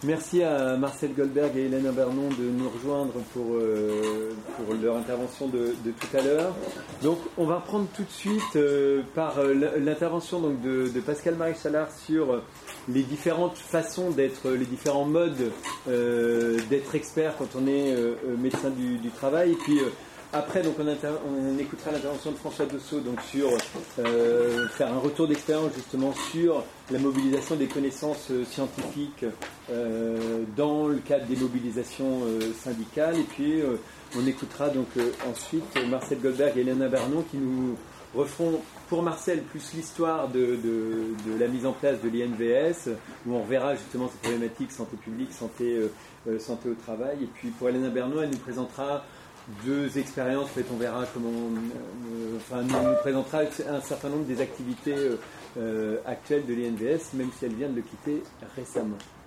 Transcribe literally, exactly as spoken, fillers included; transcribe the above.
Merci à Marcel Goldberg et Hélène Bernon de nous rejoindre pour, euh, pour leur intervention de, de tout à l'heure. Donc, on va reprendre tout de suite euh, par euh, l'intervention donc, de, de Pascal Maréchal sur les différentes façons d'être, les différents modes euh, d'être expert quand on est euh, médecin du, du travail. Et puis, euh, après, donc, on, inter- on écoutera l'intervention de François Dossot donc, sur euh, faire un retour d'expérience justement sur la mobilisation des connaissances euh, scientifiques euh, dans le cadre des mobilisations euh, syndicales. Et puis, euh, on écoutera donc euh, ensuite Marcel Goldberg et Hélène Bernon qui nous referont pour Marcel plus l'histoire de, de, de la mise en place de l'I N V S, où on verra justement ces problématiques santé publique, santé, euh, euh, santé au travail. Et puis pour Hélène Bernon, elle nous présentera deux expériences, en fait, on verra comment, euh, enfin, nous, nous présentera un certain nombre des activités euh, euh, actuelles de l'I N V S, même si elle vient de le quitter récemment.